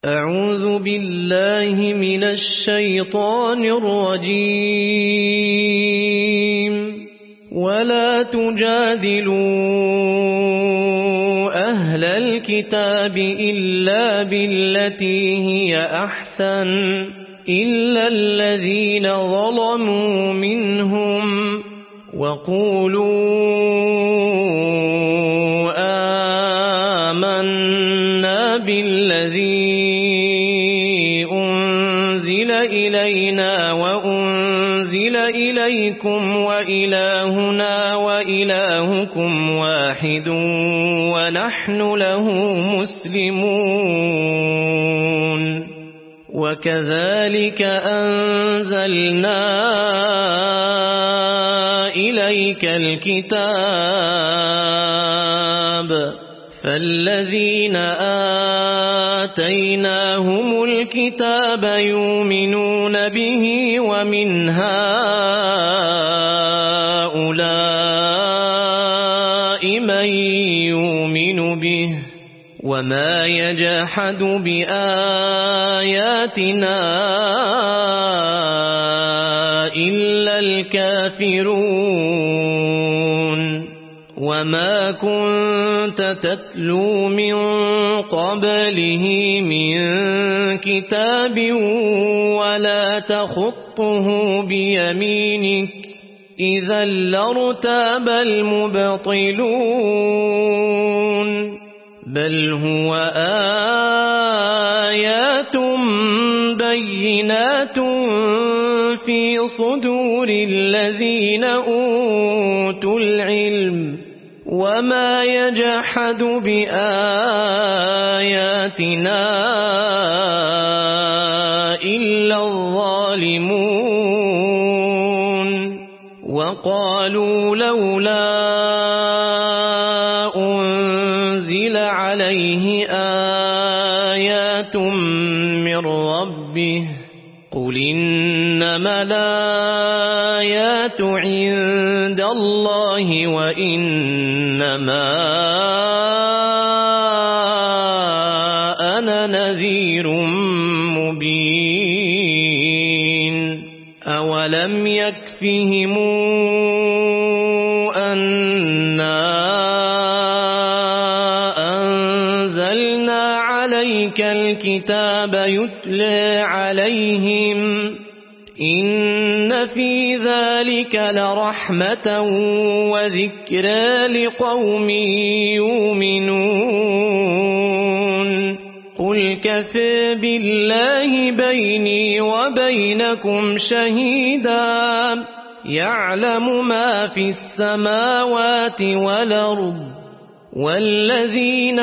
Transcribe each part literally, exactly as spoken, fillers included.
أعوذ بالله من الشيطان الرجيم ولا تجادلوا أهل الكتاب إلا بالتي هي أحسن إلا الذين ظلموا منهم وقولوا آمنا بالذي أنزل إلينا وأنزل إليكم وإلهنا وإلهكم واحد ونحن له مسلمون وكذلك أنزلنا إليك الكتاب فالذين آتيناهم الكتاب يؤمنون به ومن هؤلاء من يؤمن به وما يجحد بآياتنا إلا الكافرون وما كنت تتلو من قبله من كتاب ولا تخطه بيمينك إذا لارتاب المبطلون بل هو آيات بينات في صدور الذين أوتوا العلم وما يجحد بآياتنا إلا الظالمون وقالوا لولا أنزل عليه آيات من ربه قل إنما الآيات عند الله وإنما أنا نذير مبين أولم يكفهم أنا أنزلنا عليك الكتاب يتلى عليهم إن في ذلك لرحمة وذكرى لقوم يؤمنون قل كفى بالله بيني وبينكم شهيدا يعلم ما في السماوات والأرض والذين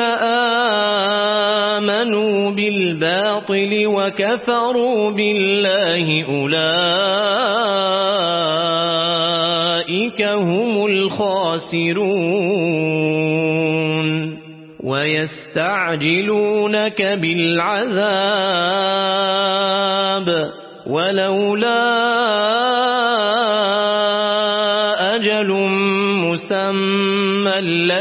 آمنوا بالباطل وكفروا بالله أولئك هم الخاسرون ويستعجلونك بالعذاب ولولا أجل مسمى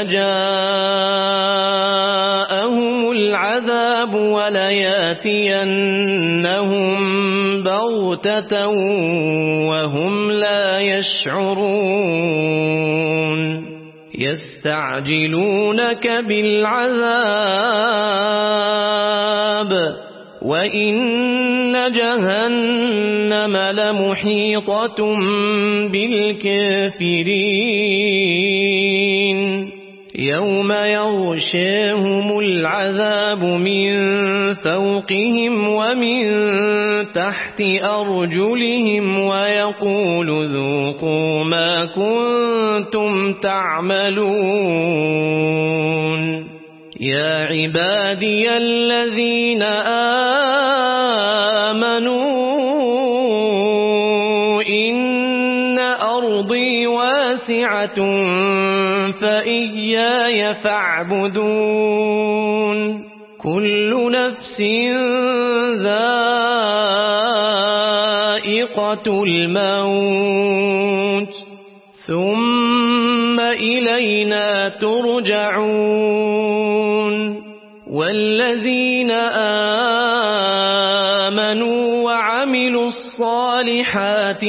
لجاءهم العذاب ولياتينهم بغتة وهم لا يشعرون يستعجلونك بالعذاب وإن جهنم لمحيطة بالكافرين يوم يغشاهم العذاب من فوقهم ومن تحت أرجلهم ويقول ذوقوا ما كنتم تعملون يا عبادي الذين آمنوا إن أرضي واسعة فإياي فاعبدون كل نفس ذائقة الموت ثم إلينا ترجعون والذين آمنوا وعملوا الصالحات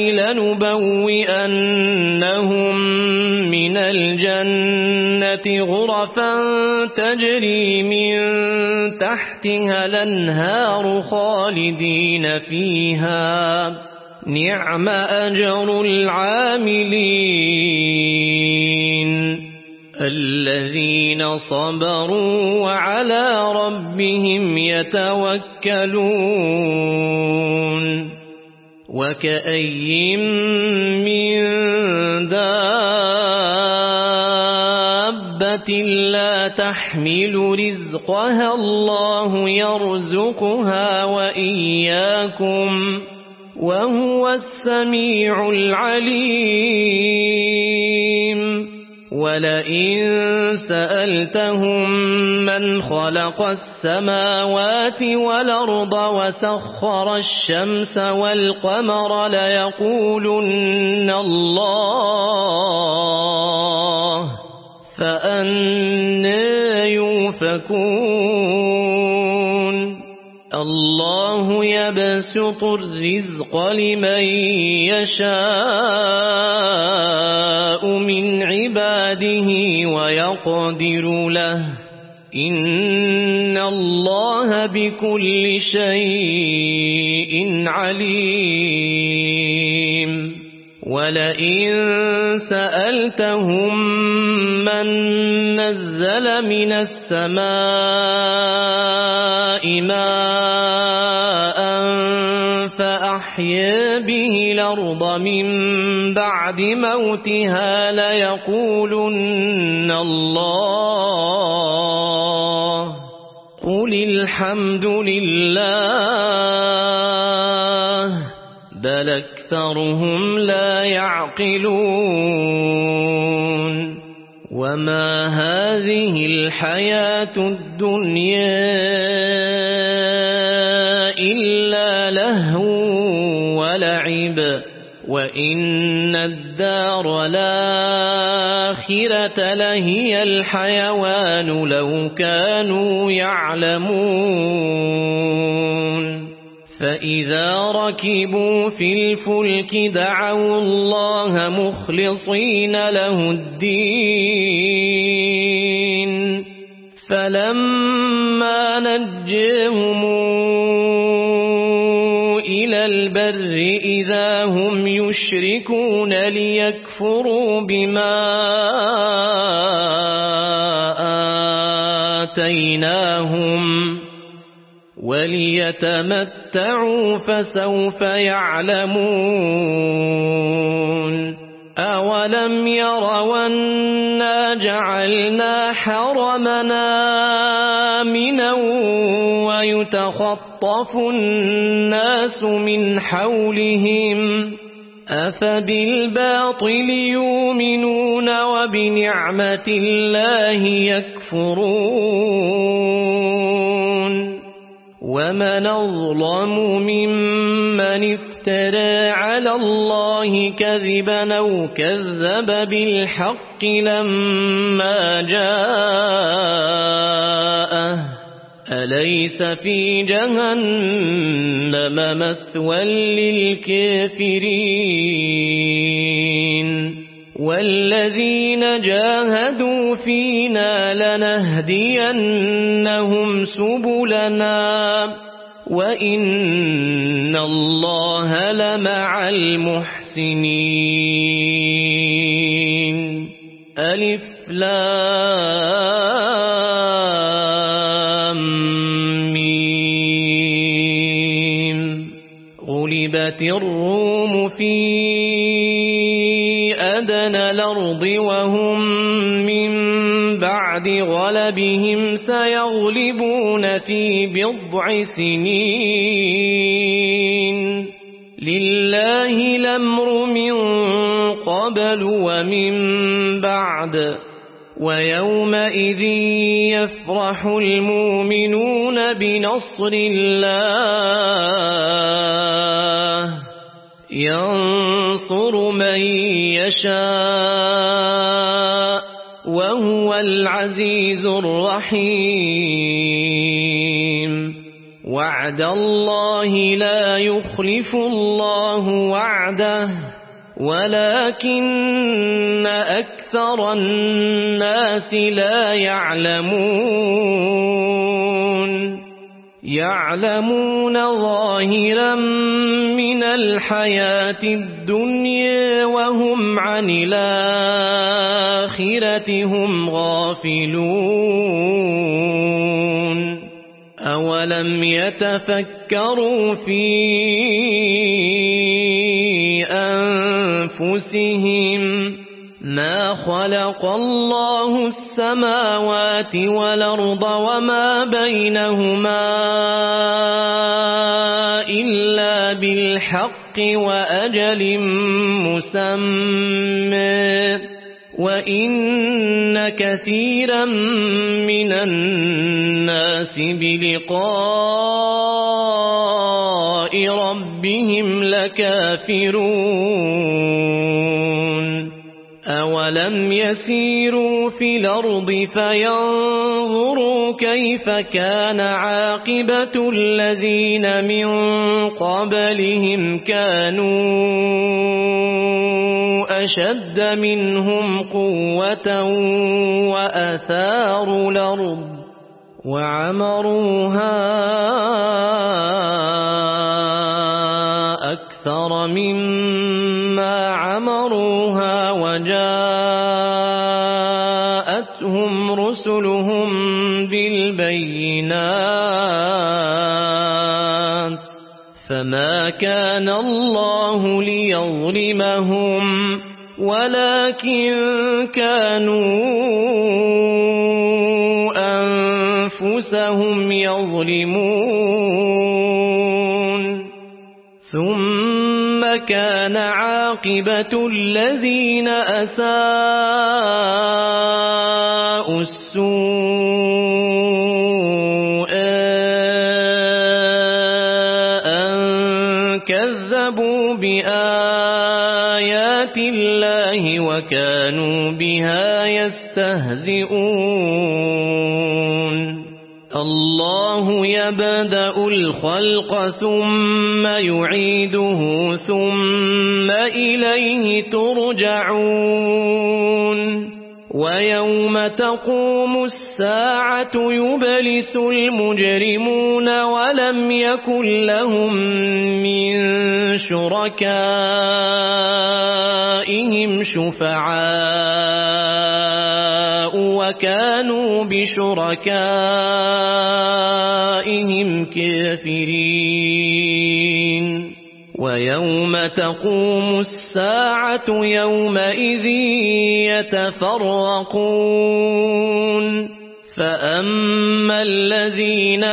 لنبوئنهم من الجنة غرفا تجري من تحتها الأنهار خالدين فيها نعم أجر العاملين الذين صبروا وعلى ربهم يتوكلون وكأي من دابة لا تحمل رزقها الله يرزقها وإياكم وهو السميع العليم ولئن سألتهم من خلق السماوات والأرض وسخر الشمس والقمر ليقولن الله فأنى يؤفكون الله يبسط الرزق لمن يشاء من عباده ويقدر له إن الله بكل شيء عليم ولئن سألتهم من نزل من السماء ماء فأحيا به الأرض من بعد موتها ليقولن الله قل الحمد لله بل أكثرهم لا يعقلون وما هذه الحياة الدنيا إلا لهو ولعب وإن الدار الآخرة لهي الحيوان لو كانوا يعلمون فإذا ركبوا في الفلك دعوا الله مخلصين له الدين فلما نجاهم إلى البر إذا هم يشركون ليكفروا بما آتيناهم وليتمتعوا فسوف يعلمون أولم يروا أنا جعلنا حرمنا آمنا ويتخطف الناس من حولهم أفبالباطل يؤمنون وبنعمة الله يكفرون ومن أظلم ممن افترى على الله كذبا أو كذب بالحق لما جاءه أليس في جهنم مثوى للكافرين والذين جاهدوا فينا لنهدينهم سبلنا وإن الله لمع المحسنين ألف لام ميم غلبت الروم في أدنى الأرض وهم من بعد غلبهم سيغلبون في بضع سنين لله الأمر من قبل ومن بعد ويومئذ يفرح المؤمنون بنصر الله ينصر من يشاء وهو العزيز الرحيم وعد الله لا يخلف الله وعده ولكن أكثر الناس لا يعلمون يعلمون ظاهرا من الحياة الدنيا وهم عن الآخرة هم غافلون أولم يتفكروا في أنفسهم ما خلق الله السماوات والأرض وما بينهما إلا بالحق وأجل مسمى وإن كثيرا من الناس بلقاء ربهم لكافرون أولم يسيروا في الأرض فينظروا كيف كان عاقبة الذين من قبلهم كانوا أشد منهم قوة وأثاروا الأرض وعمروها أكثر مما عمروها وجاءتهم رسلهم بالبينات فما كان الله ليظلمهم ولكن كانوا أنفسهم يظلمون ثم كان عاقبة الذين أساءوا السوء أن كذبوا بآيات الله وكانوا بها يستهزئون الله يبدأ الخلق ثم يعيده ثم إليه ترجعون ويوم تقوم الساعة يبلس المجرمون ولم يكن لهم من شركائهم شفعاء وكانوا بشركائهم كافرين ويوم تقوم الساعة يومئذ يتفرقون فأما الذين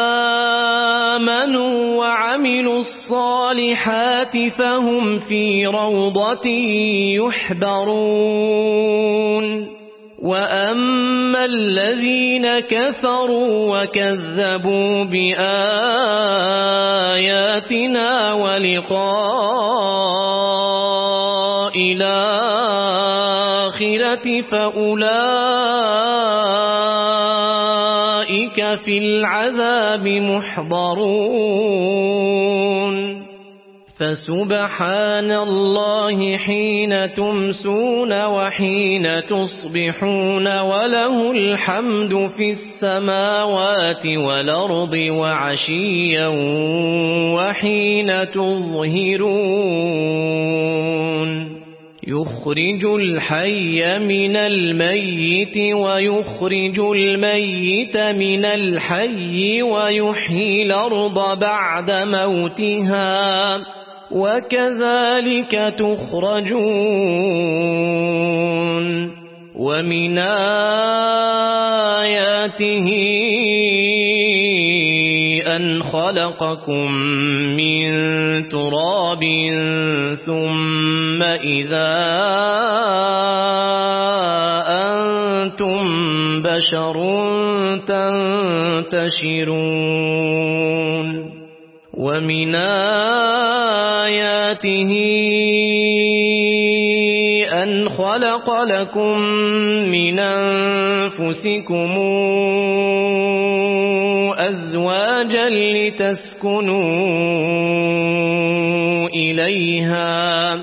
آمنوا وعملوا الصالحات فهم في روضة يحبرون وأما الذين كفروا وكذبوا بآياتنا ولقاء الآخرة فأولئك في العذاب محضرون فسبحان الله حين تمسون وحين تصبحون وله الحمد في السماوات والأرض وعشيا وحين تظهرون يخرج الحي من الميت ويخرج الميت من الحي ويحيي الأرض بعد موتها وكذلك تخرجون ومن آياته أن خلقكم من تراب ثم إذا أنتم بشر تنتشرون ومن آياته أن خلق لكم من أنفسكم أزواجا أزواجا لتسكنوا إليها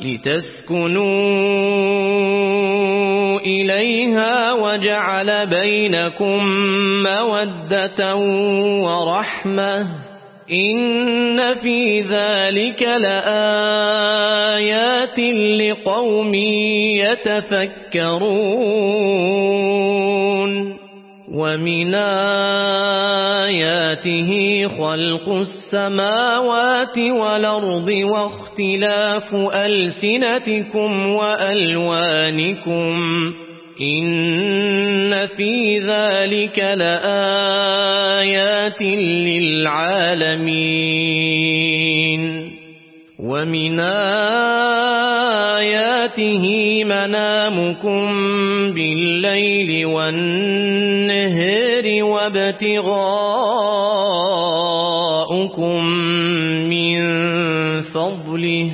لتسكنوا إليها وجعل بينكم مودة ورحمة إن في ذلك لآيات لقوم يتفكرون ومن آياته خلق السماوات والأرض واختلاف ألسنتكم وألوانكم إن في ذلك لآيات للعالمين ومن آياته منامكم بالليل والنهار وابتغاؤكم من فضله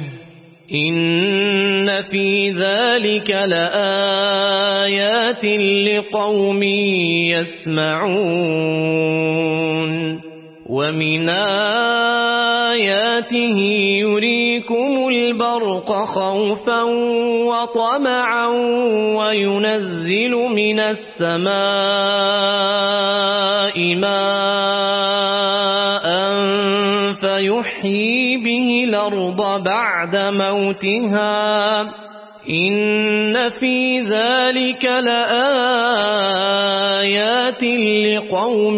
إن في ذلك لآيات لقوم يسمعون ومن آياته يريكم البرق خوفا وطمعا وينزل من السماء ماء فيحيي به الأرض بعد موتها إن في ذلك لآيات لقوم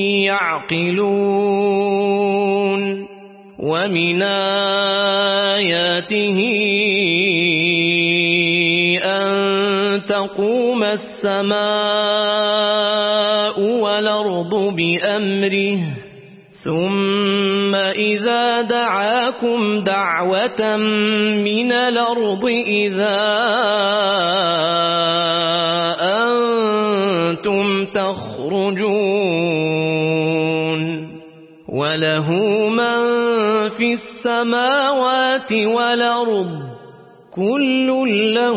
يعقلون ومن آياته أن تقوم السماء والأرض بأمره ثم إذا دعاكم دعوة من الأرض إذا أنتم تخرجون وله من في السماوات والأرض كل له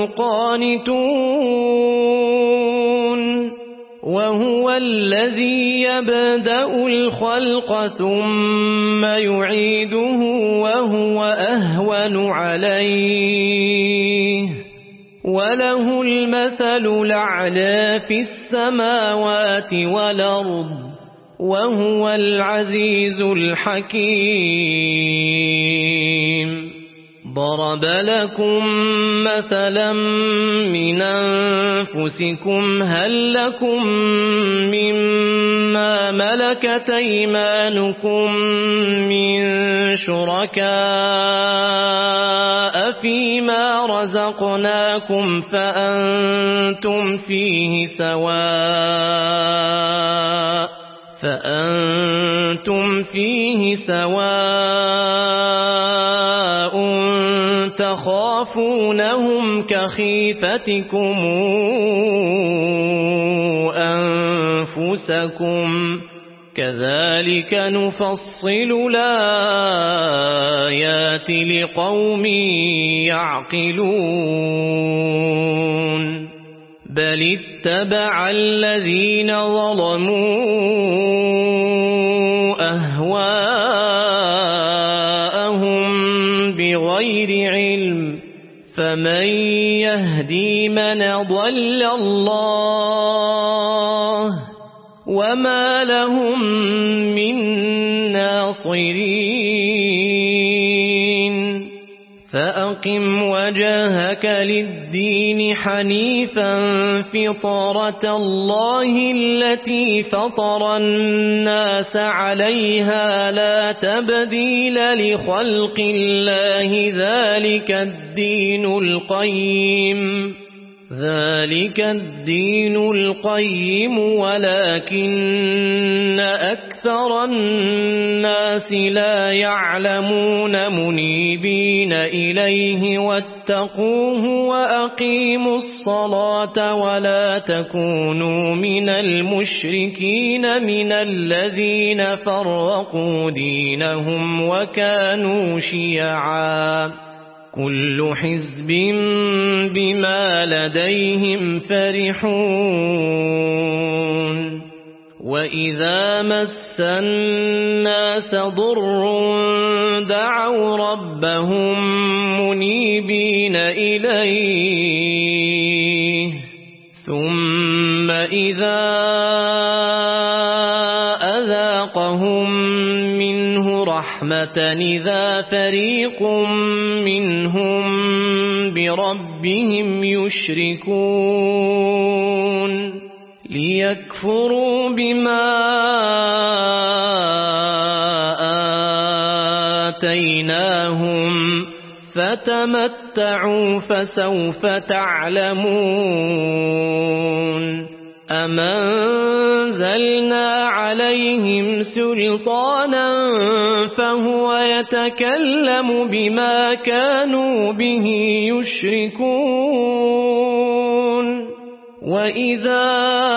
قانتون وهو الذي يبدأ الخلق ثم يعيده وهو أهون عليه وله المثل الأعلى في السماوات والأرض وهو العزيز الحكيم ضرب لكم مثلا من أنفسكم هل لكم مما ملكت أيمانكم من شركاء فيما رزقناكم فأنتم فيه سواء فأنتم فيه سواء تخافونهم كخيفتكم أنفسكم كذلك نفصل الآيات لقوم يعقلون بل اتبع الذين ظلموا أهواءهم بغير علم فمن يهدي من ضل الله وما لهم من ناصرين فأقم وجهك للدين حنيفا فطرة الله التي فطر الناس عليها لا تبديل لخلق الله ذلك الدين القيم ذلك الدين القيم ولكن أكثر الناس لا يعلمون منيبين إليه واتقوه وأقيموا الصلاة ولا تكونوا من المشركين من الذين فرقوا دينهم وكانوا شيعا كل حزب بما لديهم فرحون وإذا مس الناس ضر دعوا ربهم منيبين إليه ثم إذا أذاقهم منه رحمة إذا فريق منهم بربهم يشركون ليكفروا بما آتيناهم فتمتعوا فسوف تعلمون أم أنزلنا عليهم سلطانا فهو يتكلم بما كانوا به يشركون وإذا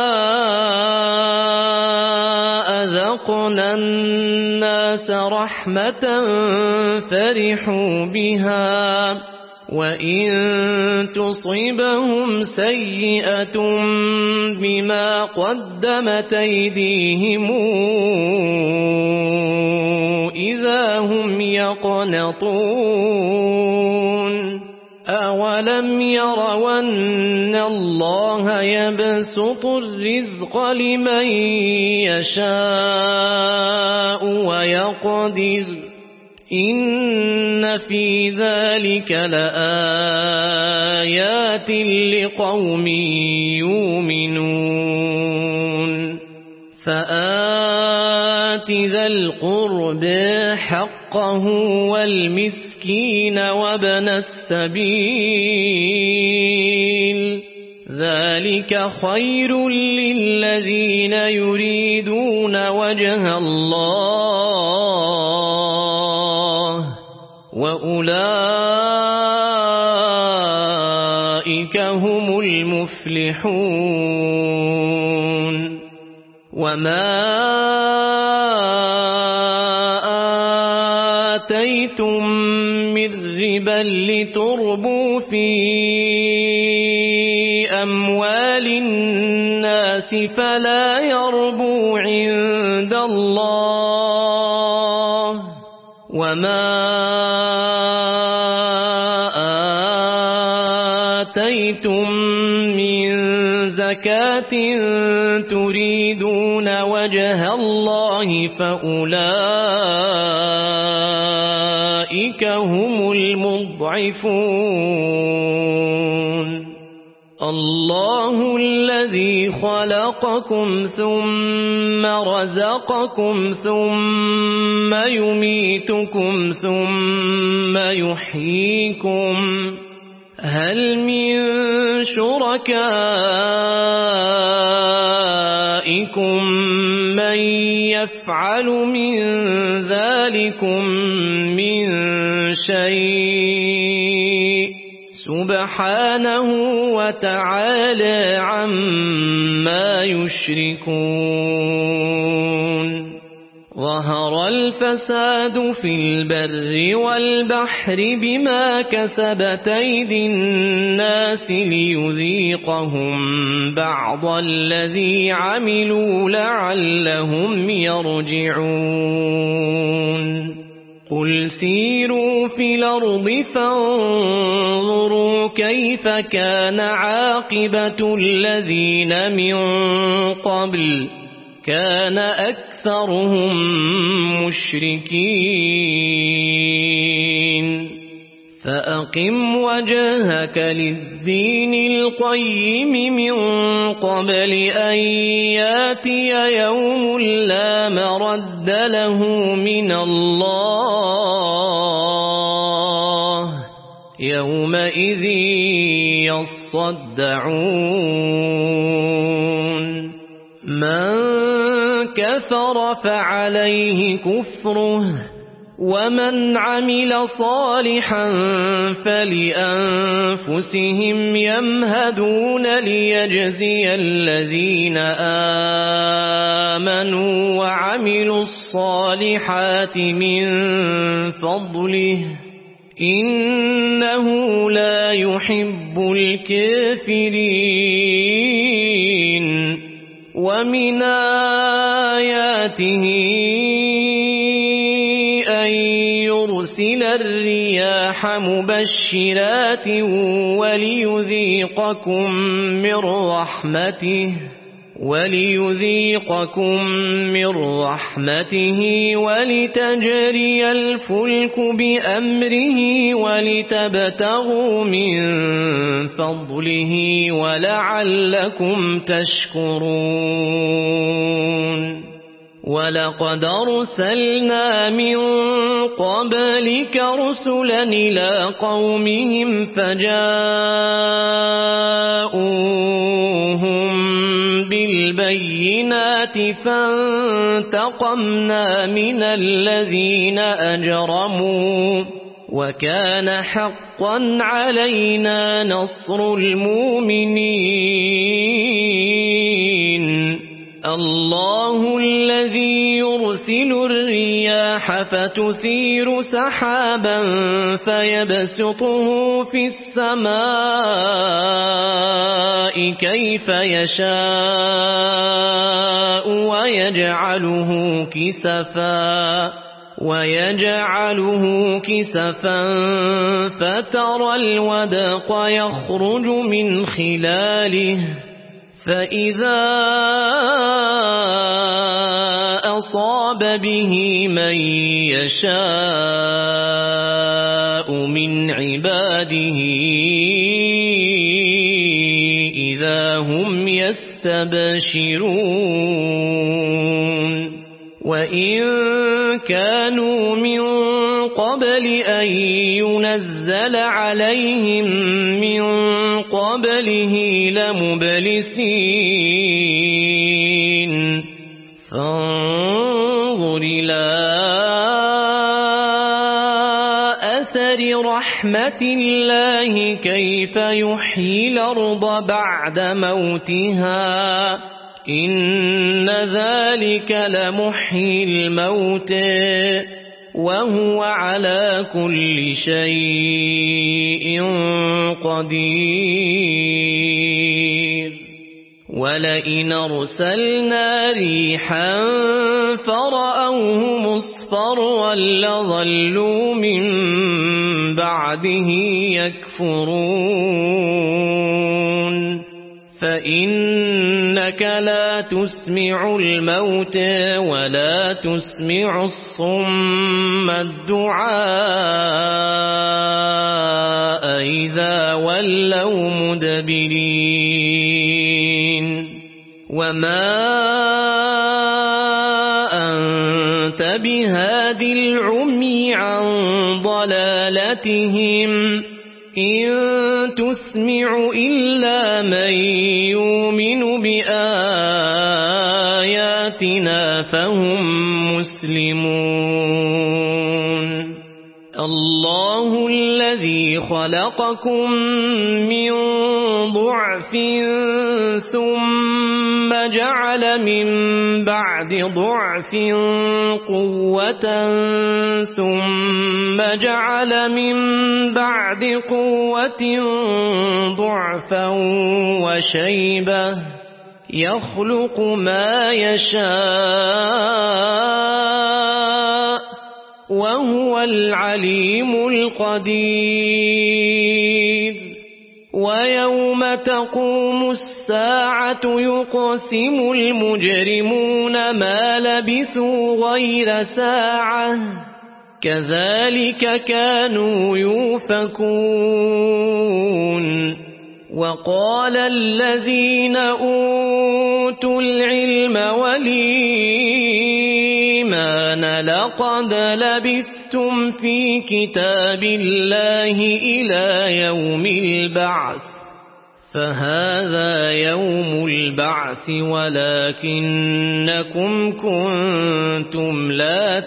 أذقنا الناس رحمة فرحوا بها وإن تصبهم سيئة بما قدمت أيديهم إذا هم يقنطون أولم يروا أن الله يبسط الرزق لمن يشاء ويقدر إن في ذلك لآيات لقوم يؤمنون فآت ذا القرب حقه والمسكين وابن السبيل ذلك خير للذين يريدون وجه الله وأولئك هم المفلحون وما آتيتم من ربا لتربوا في أموال الناس فلا يربو عند الله وما آتيتم من زكاة تريدون وجه الله فأولئك هم المضعفون الله الذي خلقكم ثم رزقكم ثم يميتكم ثم يحييكم هل من شركائكم من يفعل من ذلكم من شيء سبحانه وتعالى عما يشركون ظهر الفساد في البر والبحر بما كسبت أيدي الناس ليذيقهم بعض الذي عملوا لعلهم يرجعون قل سيروا في الأرض فانظروا كيف كان عاقبة الذين من قبل كان أكثرهم مشركين فأقم وجهك للدين القيم من قبل أن ياتي يوم لا مرد له من الله يومئذ يصدعون من كفر فعليه كفره ومن عمل صالحا فلأنفسهم يمهدون ليجزي الذين آمنوا وعملوا الصالحات من فضله إنه لا يحب الكافرين ومن آياته أن يرسل الرياح مبشرات وليذيقكم من رحمته وليذيقكم من رحمته ولتجري الفلك بأمره ولتبتغوا من فضله ولعلكم تشكرون ولقد أرسلنا من قبلك رسلا إلى قومهم فجاءوهم بالبينات فانتقمنا من الذين أجرموا وكان حقا علينا نصر المؤمنين الله الذي يرسل الرياح فتثير سحابا فيبسطه في السماء كيف يشاء ويجعله كسفا ويجعله كسفا فترى الودق يخرج من خلاله فإذا أصاب به من يشاء من عباده إذا هم يستبشرون وإن كانوا من قبل أن ينزل عليهم من قبله لمبلسين فانظر إلى أثر رحمة الله كيف يحيي الأرض بعد موتها إن ذلك لمحيي الموتى وهو على كل شيء قدير ولئن أرسلنا ريحا فرأوه مصفرا لظلوا من بعده يكفرون فإنك لا تسمع الموتى ولا تسمع الصم الدعاء إذا ولوا مدبرين وما أنت بهاد العمي عن ضلالتهم إن تسمع إلا من يؤمن بآياتنا فهم مسلمون الله الذي خلقكم من ضعف ثم جعل من بعد ضعف قوة ثم جعل من بعد قوة ضعفا وشيبة يخلق ما يشاء وهو العليم القدير ويوم تقوم الساعة يقسم المجرمون ما لبثوا غير ساعة كذلك كانوا يؤفكون وقال الذين أوتوا العلم والإيمان لقد لبثتم في كتاب الله إلى يوم البعث فهذا يوم البعث ولكنكم كنتم لا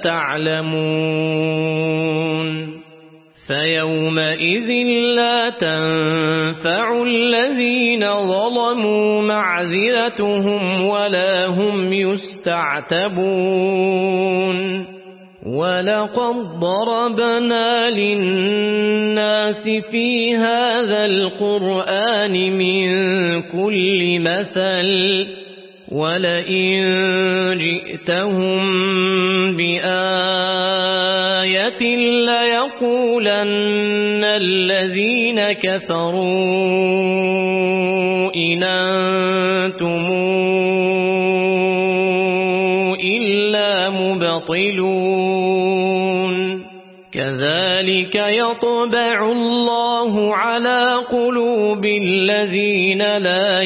تعلمون فيومئذ لا تنفع الذين ظلموا معذرتهم ولا هم يستعتبون ولقد ضربنا للناس في هذا القرآن من كل مثل ولئن جئتهم بآية ليقولن الذين كفروا إن أنتم إلا مبطلون كذلك يطبع الله على قلوب الذين لا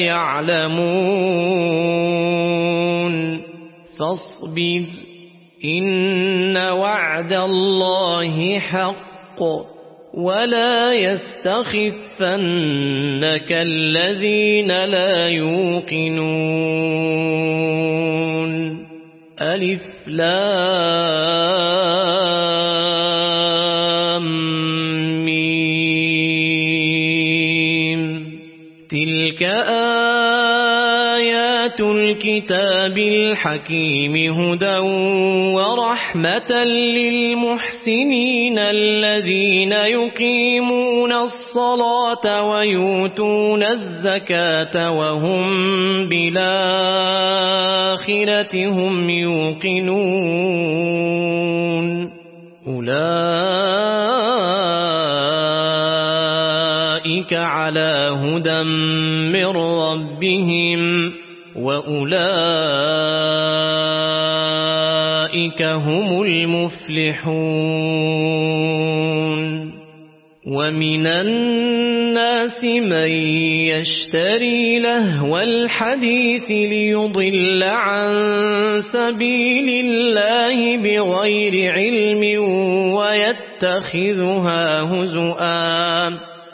يعلمون فاصبر إن وعد الله حق ولا يستخفنك الذين لا يوقنون ألف لام ميم تلك آيات الكتاب الحكيم هدى ورحمة للمحسنين الذين يقيمون الصلاة ويؤتون الزكاة وهم بالآخرة هم يوقنون أولئك على هدى من ربهم وأولئك هم المفلحون ومن الناس من يشتري لهو الحديث ليضل عن سبيل الله بغير علم ويتخذها هزؤا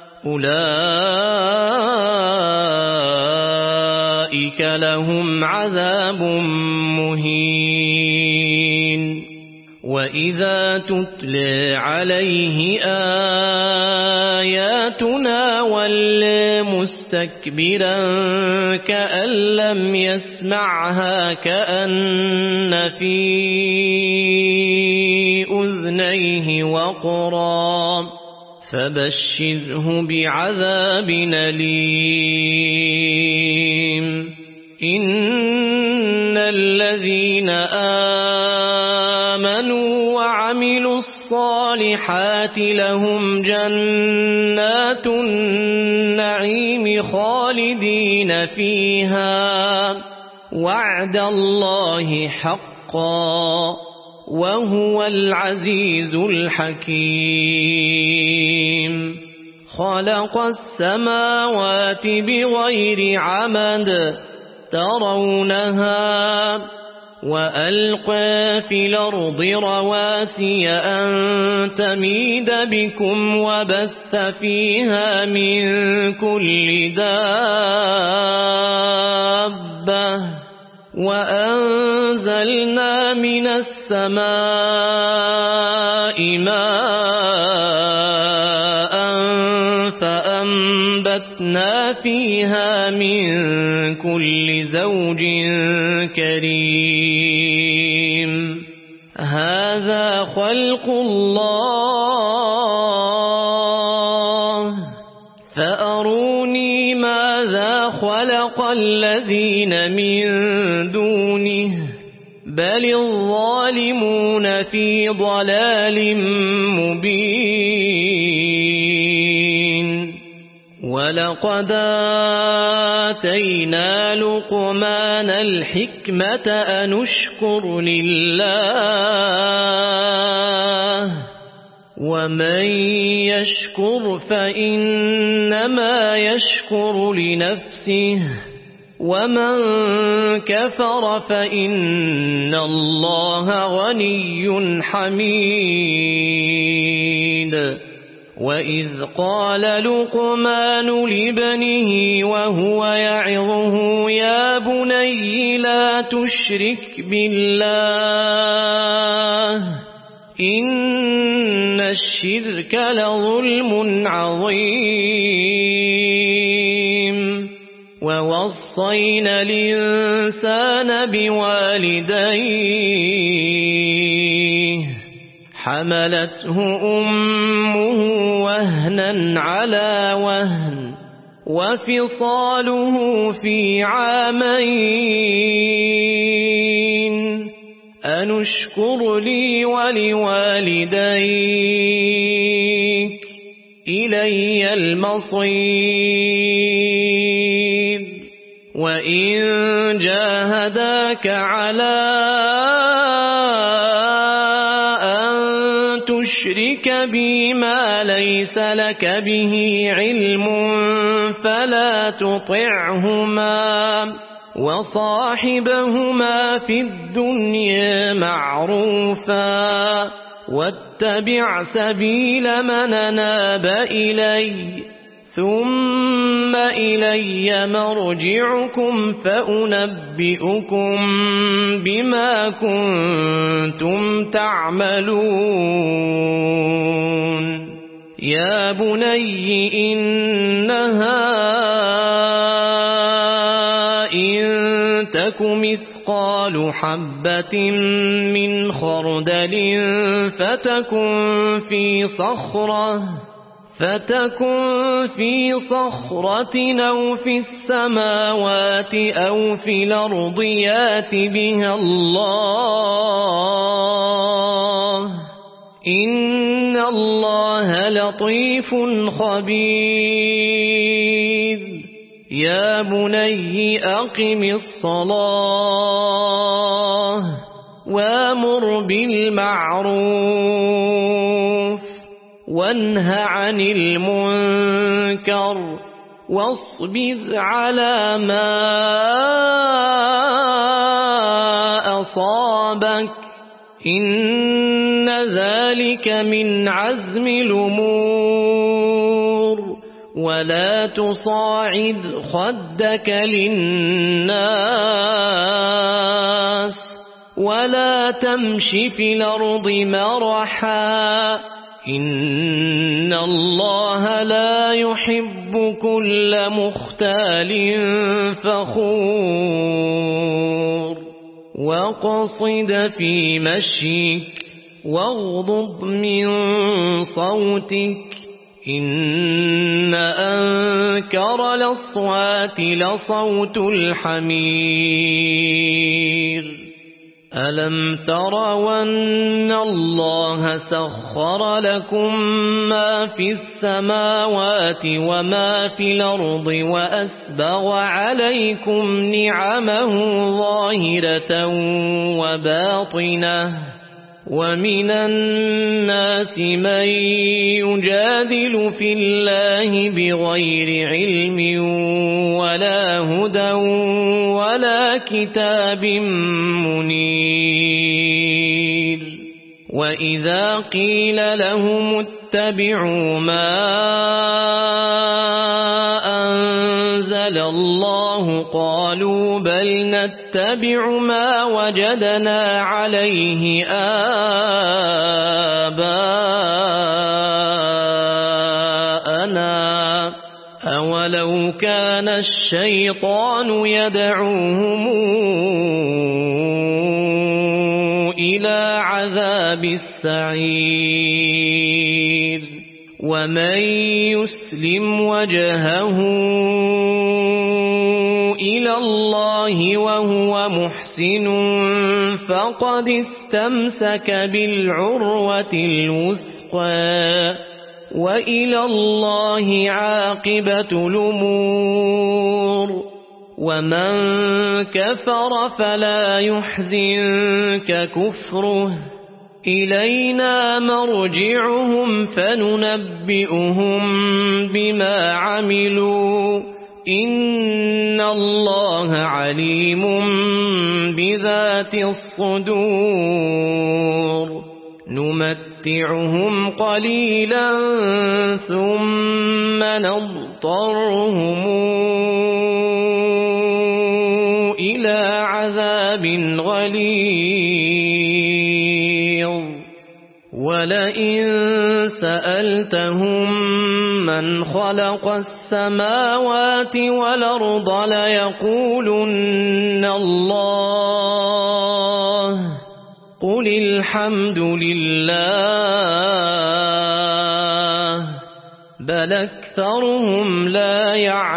أولئك لهم عذاب مهين وإذا تتلى عليه آياتنا ولى مستكبرا كأن لم يسمعها كأن في أذنيه وقرا فبشره بعذاب أليم إن الذين آمنوا وعملوا الصالحات لهم جنات النعيم خالدين فيها وعد الله حقا وهو العزيز الحكيم خلق السماوات بغير عمد ترونها وألقى في الأرض رواسي أن تميد بكم وبث فيها من كل دابة وأنزلنا من السماء ماء فأنبتنا فيها من كل زوج كريم هذا خلق الله فأروني ماذا خلق الذين من دونه بل الظالمون في ضلال مبين ولقد آتينا لقمان الحكمة أن اشكر لله ومن يشكر فإنما يشكر لنفسه ومن كفر فإن الله غني حميد وإذ قال لقمان لابنه وهو يعظه يا بني لا تشرك بالله إن الشرك لظلم عظيم ووصينا الإنسان بوالديه حملته أمه وهنا على وهن وفصاله في عامين أن اشكر لي ولوالديك إلي المصير وإن جاهداك على أن تشرك بي ما ليس لك به علم فلا تطعهما وصاحبهما في الدنيا معروفا واتبع سبيل من أناب إلي ثم إلي مرجعكم فأنبئكم بما كنتم تعملون يا بني إنها إن تك مثقال حبة من خردل فتكن في صخرة فتكن في صخرة أو في السماوات أو في الأرض يات بها الله إن الله لطيف خبير يا بني أقم الصلاة وامر بالمعروف وانه عن المنكر واصبر على ما أصابك إن ذلك من عزم الأمور ولا تصاعد خدك للناس ولا تمش في الأرض مرحا إن الله لا يحب كل مختال فخور واقصد في مشيك واغضض من صوتك إن أنكر الأصوات لصوت الحمير ألم تروا أن الله سخر لكم ما في السماوات وما في الأرض وأسبغ عليكم نعمه ظاهرة وباطنة ومن الناس من يجادل في الله بغير علم ولا هدى ولا كتاب منير وإذا قيل لهم اتبعوا ما أنزل الله قالوا بل نتبع ما وجدنا عليه آباءنا أولو كان الشيطان يدعوهم إلى عذاب السعير ومن يسلم وجهه إلى الله وهو محسن فقد استمسك بالعروة الوثقى وإلى الله عاقبة الأمور ومن كفر فلا يحزنك كفره إلينا مرجعهم فننبئهم بما عملوا إن الله عليم بذات الصدور نمتعهم قليلا ثم نضطرهم إلى عذاب غليظ ولئن سألتهم من خلق السماوات والأرض ليقولن الله قل الحمد لله بل أكثرهم أكثرهم لا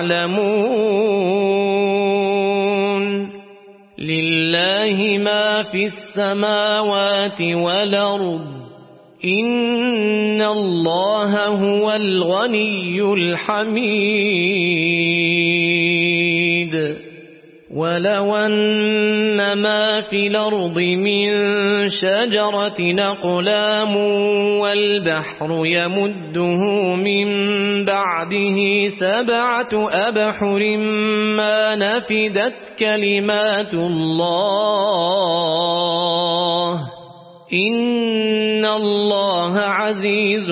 يعلمون لله ما في السماوات والأرض إن الله هو الغني الحميد ولو أن ما في الأرض من شجرة أقلام والبحر يمده من بعده سبعة أبحر ما نفدت كلمات الله إن الله عزيز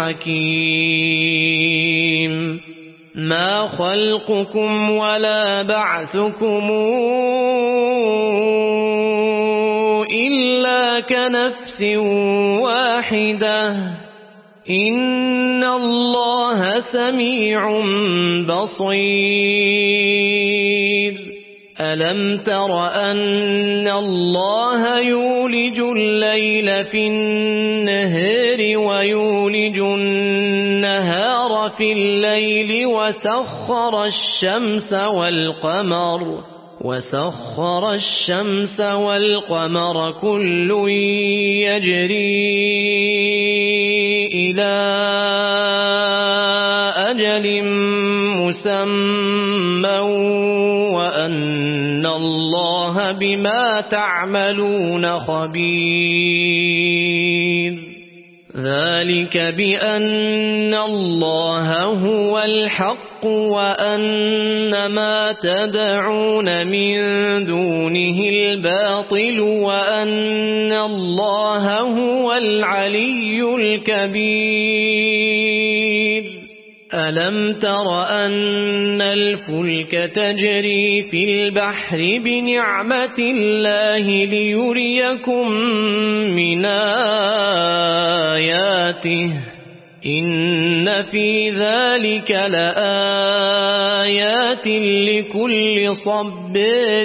حكيم ما خلقكم ولا بعثكم إلا كنفس واحدة إن الله سميع بصير ألم تر أن الله يولج الليل في النهار ويولج النهار في الليل وسخر الشمس والقمر وسخر الشمس والقمر كل يجري إلى أجل مسمى وأن الله بما تعملون خبير ذلك بأن الله هو الحق وأن ما تدعون من دونه الباطل وأن الله هو العلي الكبير ألم تر أن الفلك تجري في البحر بنعمة الله ليريكم من آياته إن في ذلك لآيات لكل صبار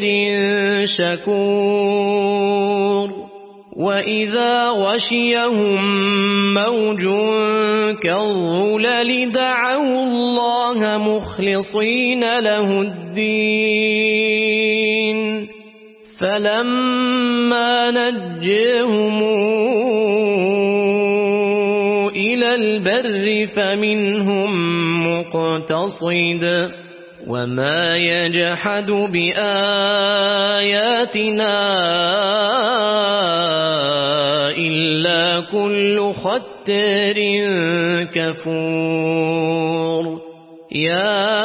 شكور وإذا غشيهم موج كالظلل دعوا الله مخلصين له الدين فلما نجاهم إلى البر فمنهم مقتصد وما يجحد بآياتنا إلا كل ختار كفور يا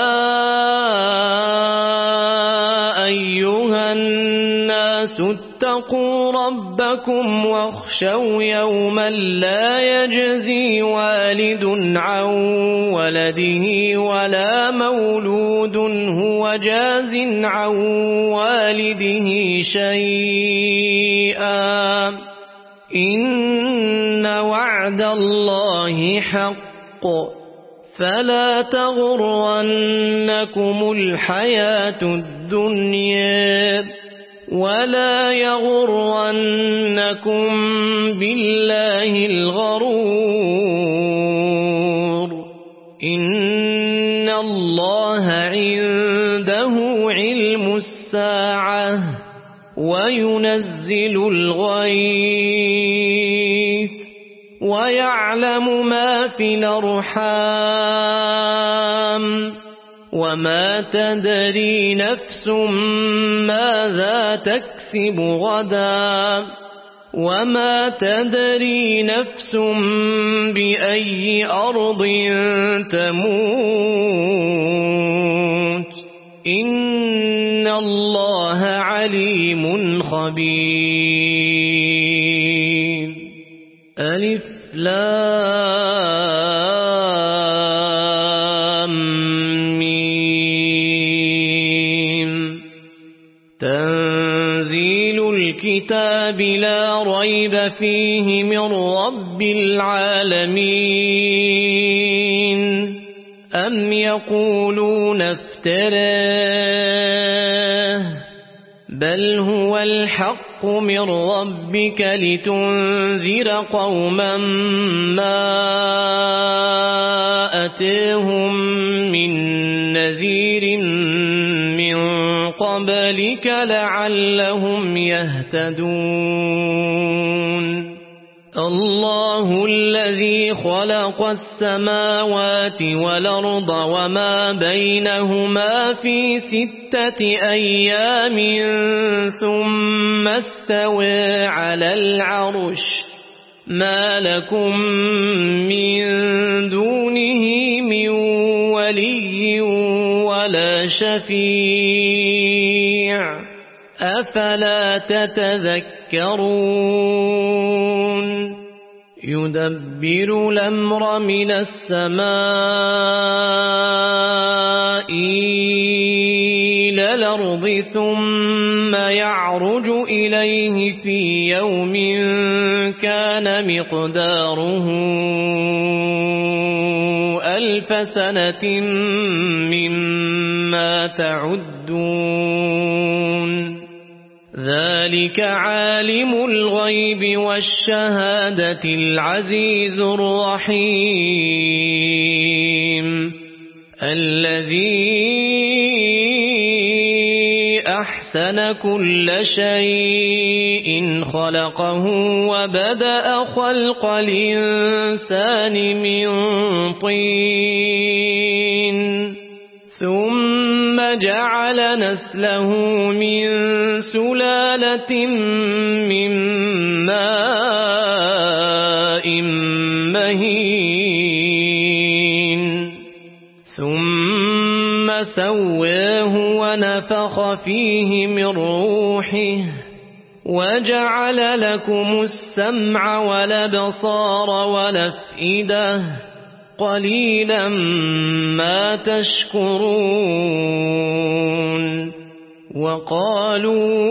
أيها الناس اتقوا ربكم واخشوا يوما لا يجزي والد عن ولده ولا مولود هو جاز عن والده شيئا إن وعد الله حق فلا تغرنكم الحياة الدنيا ولا يغرنكم بالله الغرور إن الله عنده علم الساعة وينزل الغيث ويعلم ما في الأرحام وما تدري نفس ماذا تكسب غدا وما تدري نفس بأي أرض تموت إن الله عليم خبير ألف لام ميم تنزيل الكتاب لا ريب فيه من رب العالمين أم يقولون افتراه بل هو الحق الحق من ربك لتنذر قوما ما أتاهم من نذير من قبلك لعلهم يهتدون الله الذي خلق السماوات والأرض وما بينهما في ستة أيام ثم استوى على العرش ما لكم من دونه من ولي ولا شفيع أفلا تتذكرون يدبر الأمر من السماء إلى الأرض ثم يعرج إليه في يوم كان مقداره ألف سنة مما تعدون ذلك عالم الغيب والشهادة العزيز الرحيم الذي أحسن كل شيء خلقه وبدأ خلق الإنسان من طين ثم جعل نسله من سلالة من ماء مهين ثم سواه ونفخ فيه من روحه وجعل لكم السمع والأبصار والأفئدة قليلا ما تشكرون وقالوا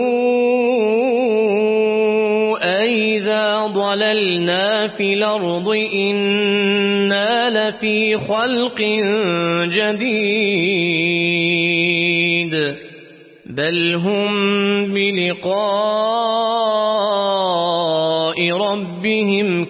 أئذا ضللنا في الأرض إنا لفي خلق جديد بل هم بلقاء ربهم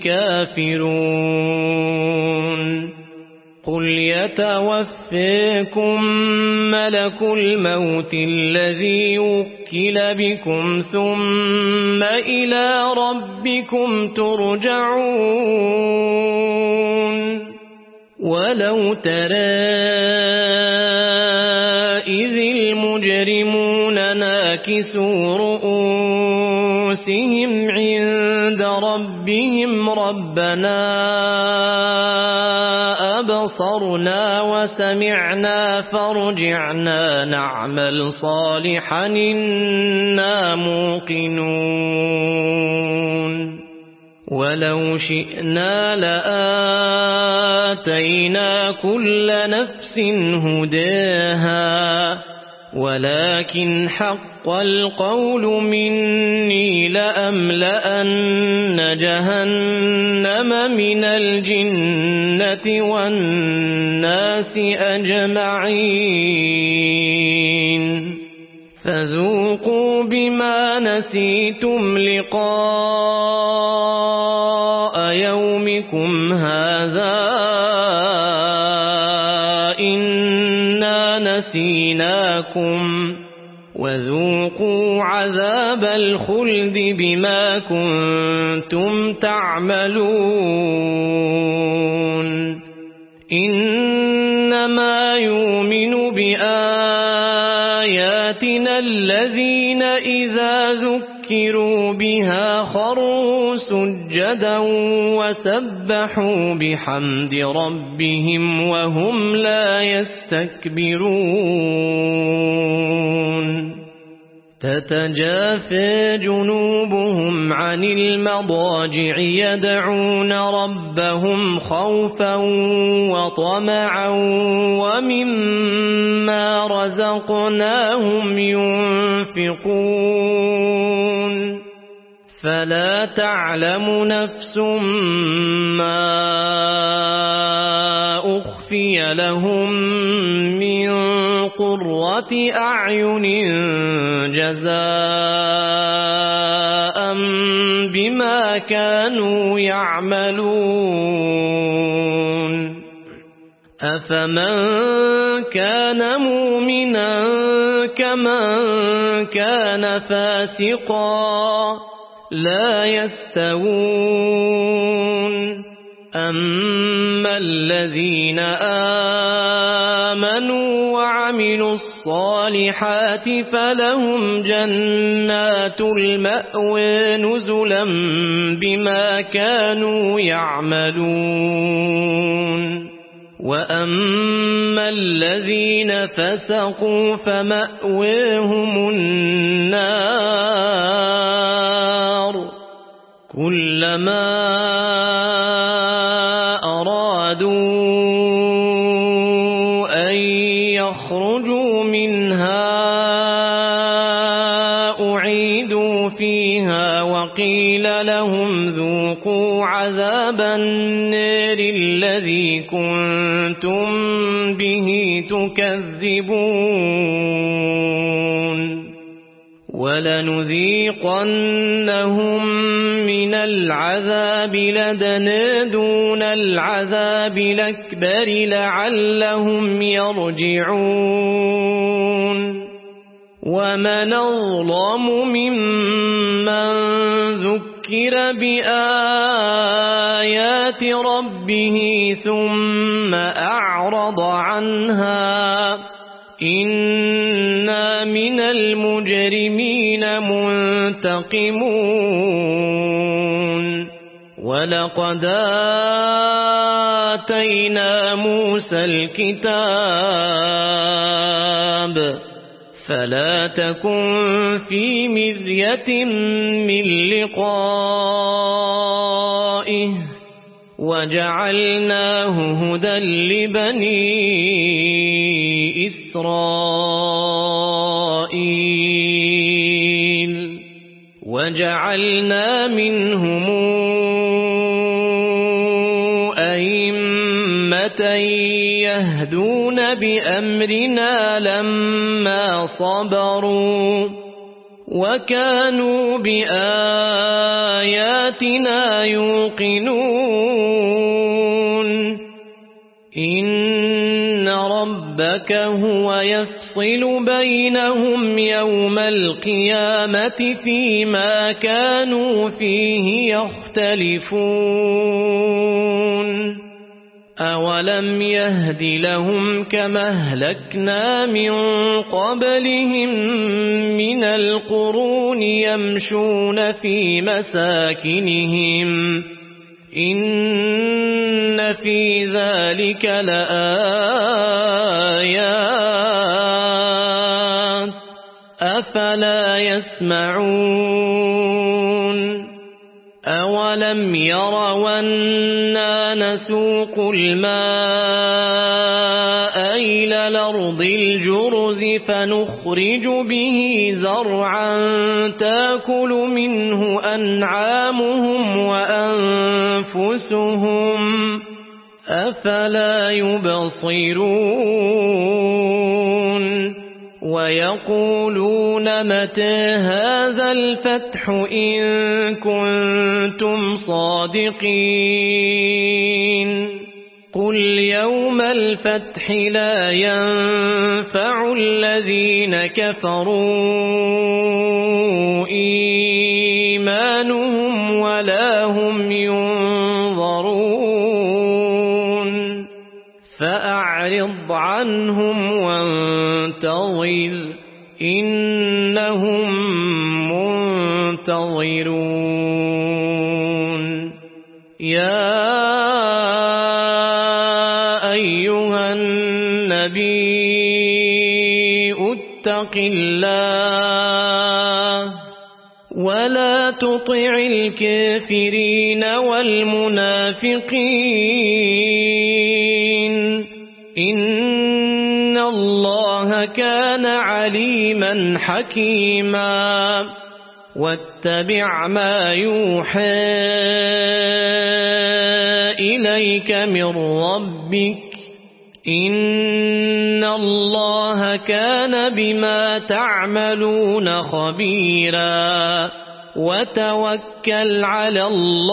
كافرون قل يتوفيكم ملك الموت الذي وكل بكم ثم إلى ربكم ترجعون ولو ترى إذ المجرمون ناكسوا رؤوسهم عند ربهم ربنا أبصرنا وسمعنا فارجعنا نعمل صالحا إنا موقنون ولو شئنا لآتينا كل نفس هداها ولكن حق القول مني لأملأن جهنم من الجنة والناس أجمعين فذوقوا بما نسيتم لقاء يومكم هذا إنا نسيناكم وذوقوا عذاب الخلد بما كنتم تعملون إنما يؤمن بآياتنا الذين إذا ذكروا بها خروا سجدا وسبحوا بحمد ربهم وهم لا يستكبرون تتجافى جنوبهم عن المضاجع يدعون ربهم خوفا وطمعا ومما رزقناهم ينفقون فلا تعلم نفس ما أخفي لهم من قرة أعين جزاء بما كانوا يعملون أفمن كان مؤمنا كمن كان فاسقا لا يستوون أما الذين آمنوا وعملوا الصالحات فلهم جنات المأوى نزلا بما كانوا يعملون وأما الذين فسقوا فمأواهم النار كلما أرادوا أن يخرجوا منها أعيدوا فيها وقيل لهم ذوقوا عذاب النار الذي كنتم به تكذبون ولنذيقنهم من العذاب لدنا دون العذاب الأكبر لعلهم يرجعون ومن أظلم ممن ذكر بآيات ربه ثم أعرض عنها إنا من المجرمين منتقمون ولقد آتينا موسى الكتاب فلا تكن في مرية من لقائه وجعلناه هدى لبني إسرائيل وجعلنا منهم أئمة يهدون بأمرنا لما صبروا وكانوا بآياتنا يوقنون إن ربك هو يفصل بينهم يوم القيامة فيما كانوا فيه يختلفون أولم يهد لهم كما أهلكنا من قبلهم من القرون يمشون في مساكنهم إن في ذلك لآيات أفلا يسمعون أولم يروا أنا نسوق الماء إلى الأرض الجرز فنخرج به زرعا تأكل منه أنعامهم وأنفسهم أفلا يبصرون ويقولون متى هذا الفتح إن كنتم صادقين قل يوم الفتح لا ينفع الذين كفروا إيمانهم ولا هم ينظرون فأعرض عنهم وانتظر إنهم منتظرون يا أيها النبي اتق الله ولا تطع الكافرين والمنافقين إن الله كان عليما حكيما واتبع ما يوحى إليك من ربك إن الله كان بما تعملون خبيرا وتوكل على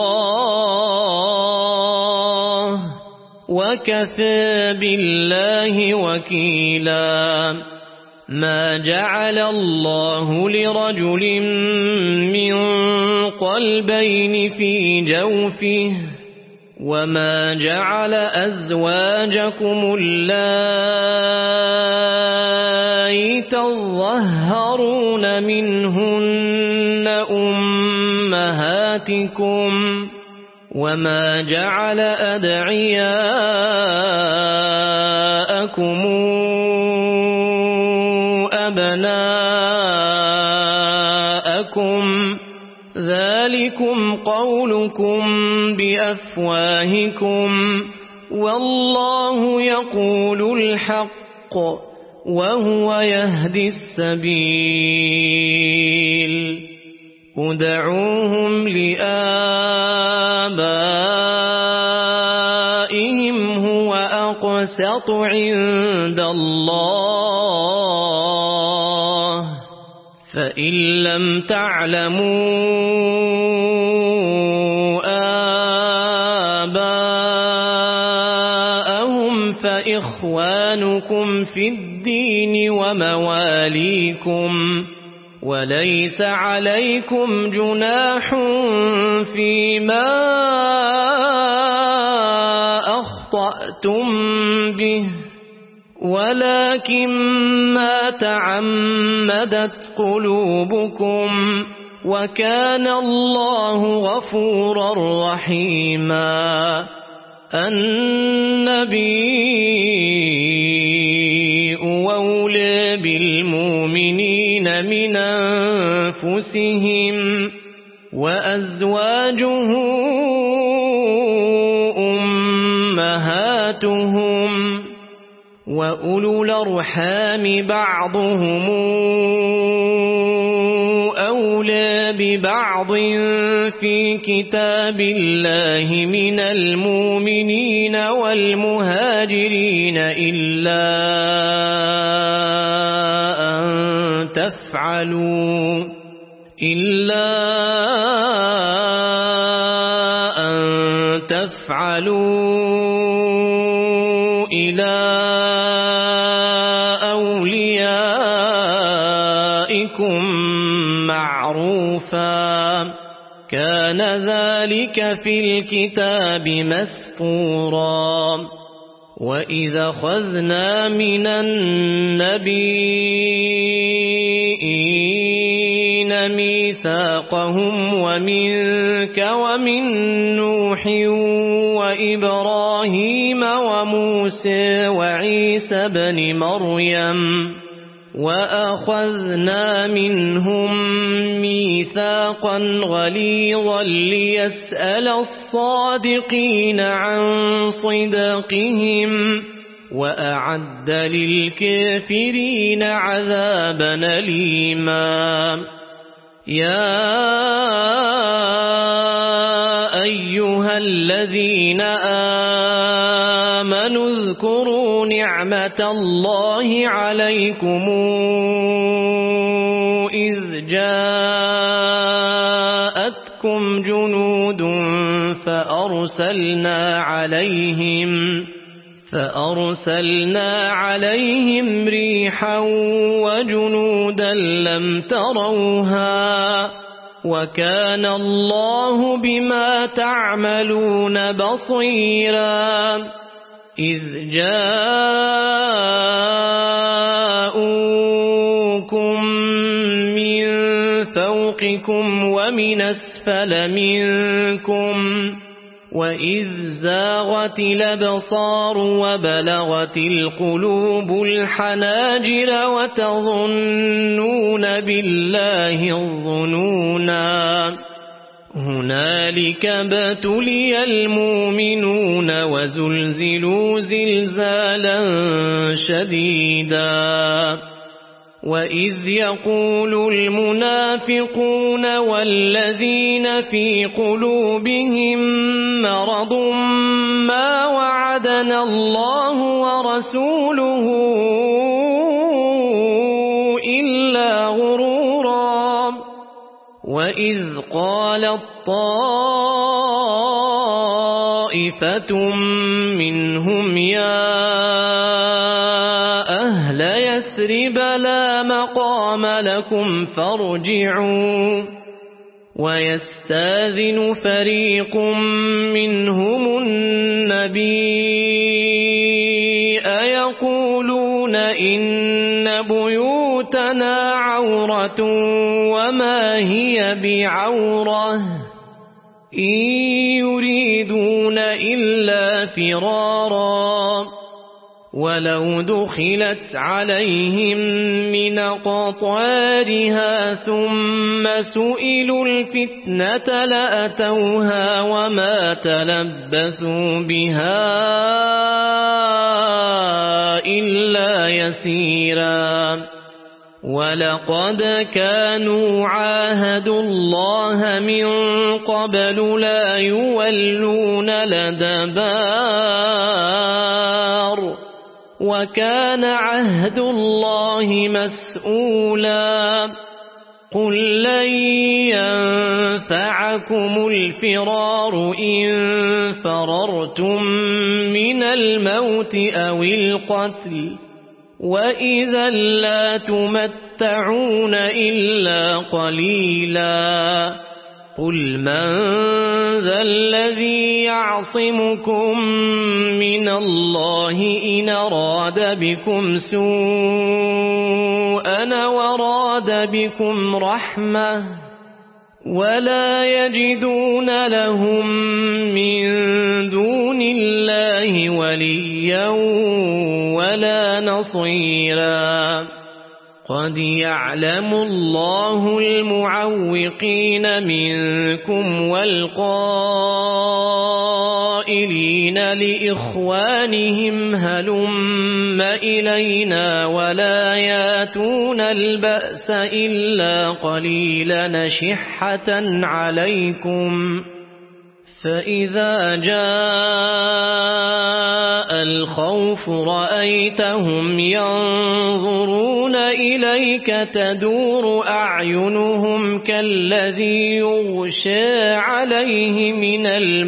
الله وكفى بالله وكيلا ما جعل الله لرجل من قلبين في جوفه وما جعل أزواجكم اللائي تظهرون منهن أمهاتكم وما جعل أدعياءكم أبناءكم ذلكم قولكم بأفواهكم والله يقول الحق وهو يهدي السبيل ادعوهم لآبائهم هو أقسط عند الله فإن لم تعلموا آباءهم فإخوانكم في الدين ومواليكم وليس عليكم جناح فيما أخطأتم به ولكن ما تعمدت قلوبكم وكان الله غفورا رحيما النبي أولى بالمؤمنين من أنفسهم وأزواجه أمهاتهم وأولو الأرحام بعضهم أولى ببعض في كتاب الله من المؤمنين والمهاجرين إلا أن تفعلوا إلا أن تفعلوا إلى أوليائكم معروفا كان ذلك في الكتاب مسطورا وإذا أخذنا من النبيين ميثاقهم ومنك ومن نوح وإبراهيم وموسى وعيسى بن مريم وأخذنا منهم ميثاقا غليظا ليسأل الصادقين عن صدقهم وأعد للكافرين عذابا أليما يا أيها الذين آمنوا اذكروا نعمة الله عليكم إذ جاءتكم جنود فأرسلنا عليهم فأرسلنا عليهم ريحا وجنودا لم تروها وكان الله بما تعملون بصيرا إذ جاءوكم من فوقكم ومن أسفل منكم وإذ زاغت الأبصار وبلغت القلوب الحناجر وتظنون بالله الظنونا هنالك ابتلي المؤمنون وزلزلوا زلزالا شديدا وإذ يقول المنافقون والذين في قلوبهم مرض ما وعدنا الله ورسوله إلا غرورا وإذ قالت طائفة منهم يا أهل يثرب لا مقام لكم فارجعوا ويستاذن فريق منهم النبي يقولون إن بيوتنا عورة وما هي بعورة إن يريدون إلا فرارا ولو دخلت عليهم من أقطارها ثم سئلوا الفتنة لأتوها وما تلبثوا بها إلا يسيرا ولقد كانوا عاهدوا الله من قبل لا يولون الأدبار وكان عهد الله مسؤولا قل لن ينفعكم الفرار إن فررتم من الموت أو القتل وإذا لا تمتعون إلا قليلا قل من ذا الذي يعصمكم من الله إن أراد بكم سوءا وراد بكم رحمة ولا يجدون لهم من دون الله وليا ولا نصيرا قد يعلم الله المعوقين منكم والقائلين لإخوانهم هلم إلينا ولا ياتون البأس إلا قليلا شحة عليكم فإذا جاء الخوف رأيتهم ينظرون إليك تدور أعينهم كالذي يغشى عليه من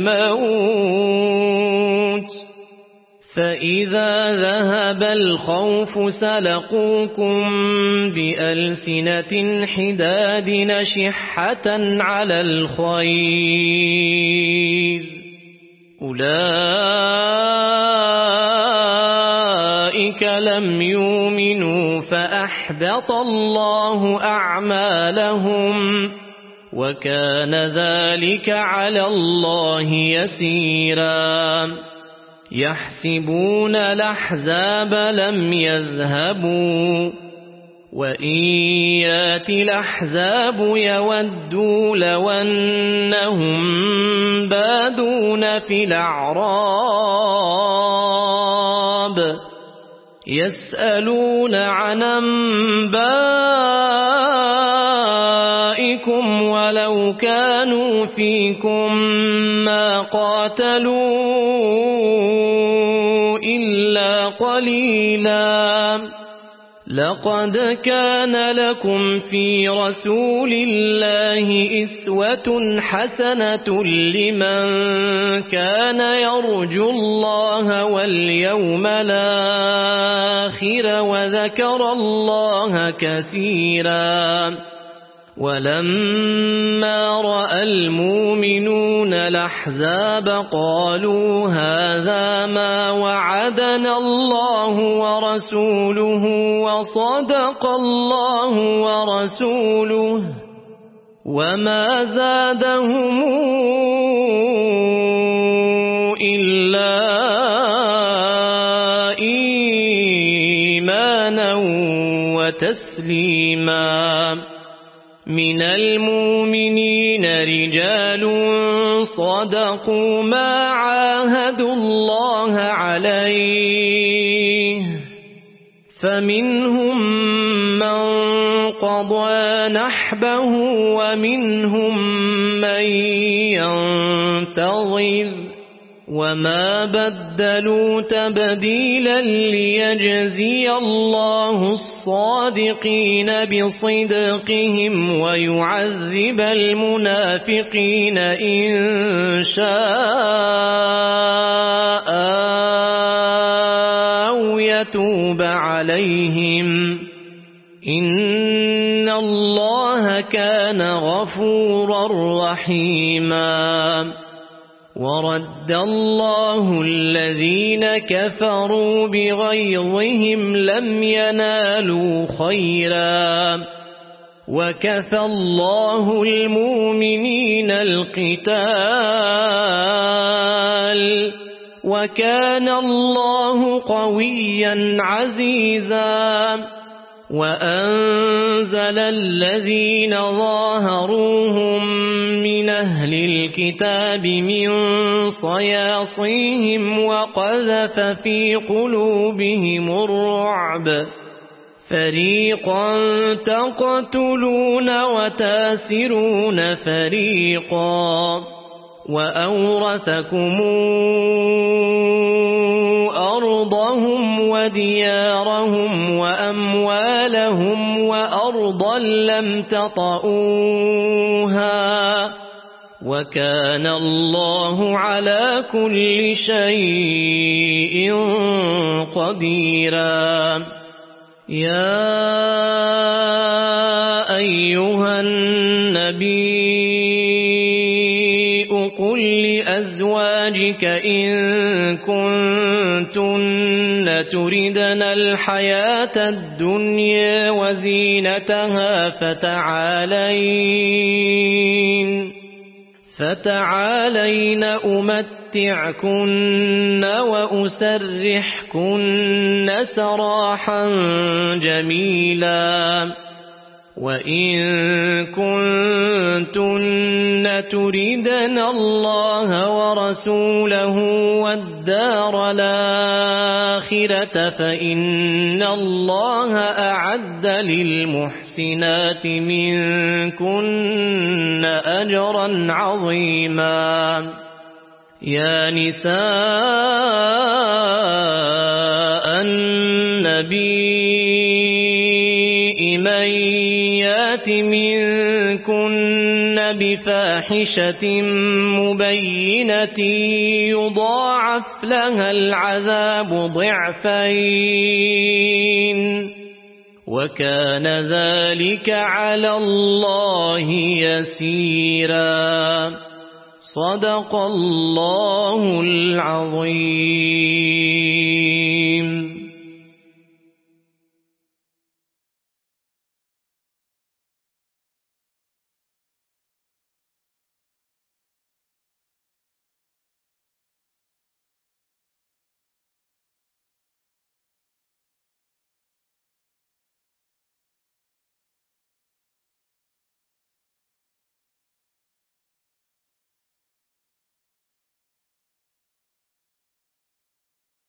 الموت فإذا ذهب الخوف سلقوكم بألسنة حداد نشحة على الخير أولئك لم يؤمنوا فأحبط الله أعمالهم وكان ذلك على الله يسيرا يحسبون الأحزاب لم يذهبوا وإن يأتي الأحزاب يودوا لو أنهم بادون في الأعراب يسألون عن أنبائكم ولو كانوا فيكم ما قاتلوا إلا قليلا لقد كان لكم في رسول الله أسوة حسنة لمن كان يرجو الله واليوم الآخر وذكر الله كثيرا ولما رأى المؤمنون الأحزاب قالوا هذا ما وعدنا الله ورسوله وصدق الله ورسوله وما زادهم إلا إيمانا وتسليما من المؤمنين رجال صدقوا ما عاهدوا الله عليه فمنهم من قضى نحبه ومنهم من ينتظر وما بدلوا تبديلا ليجزي الله الصادقين بصدقهم ويعذب المنافقين إن شاء أو يتوب عليهم إن الله كان غفورا رحيما ورد الله الذين كفروا بغيظهم لم ينالوا خيرا وكفى الله المؤمنين القتال وكان الله قويا عزيزا وأنزل الذين ظاهروهم من أهل الكتاب من صياصيهم وقذف في قلوبهم الرعب فريقا تقتلون وتاسرون فريقا وأورثكم أرضهم وديارهم وأموالهم وأرضا لم تطئوها وكان الله على كل شيء قديرا يا أيها النبي قل لأزواجك إن كنتن تردن الحياة الدنيا وزينتها فتعالين فتعالين أمتعكن وأسرحكن سراحا جميلا وإن كنتن تردن الله ورسوله والدار الآخرة فإن الله أعد للمحسنات منكن أجرا عظيما يا نساء النبي من يات منكن بفاحشة مبينة يضاعف لها العذاب ضعفين وكان ذلك على الله يسيرا صدق الله العظيم.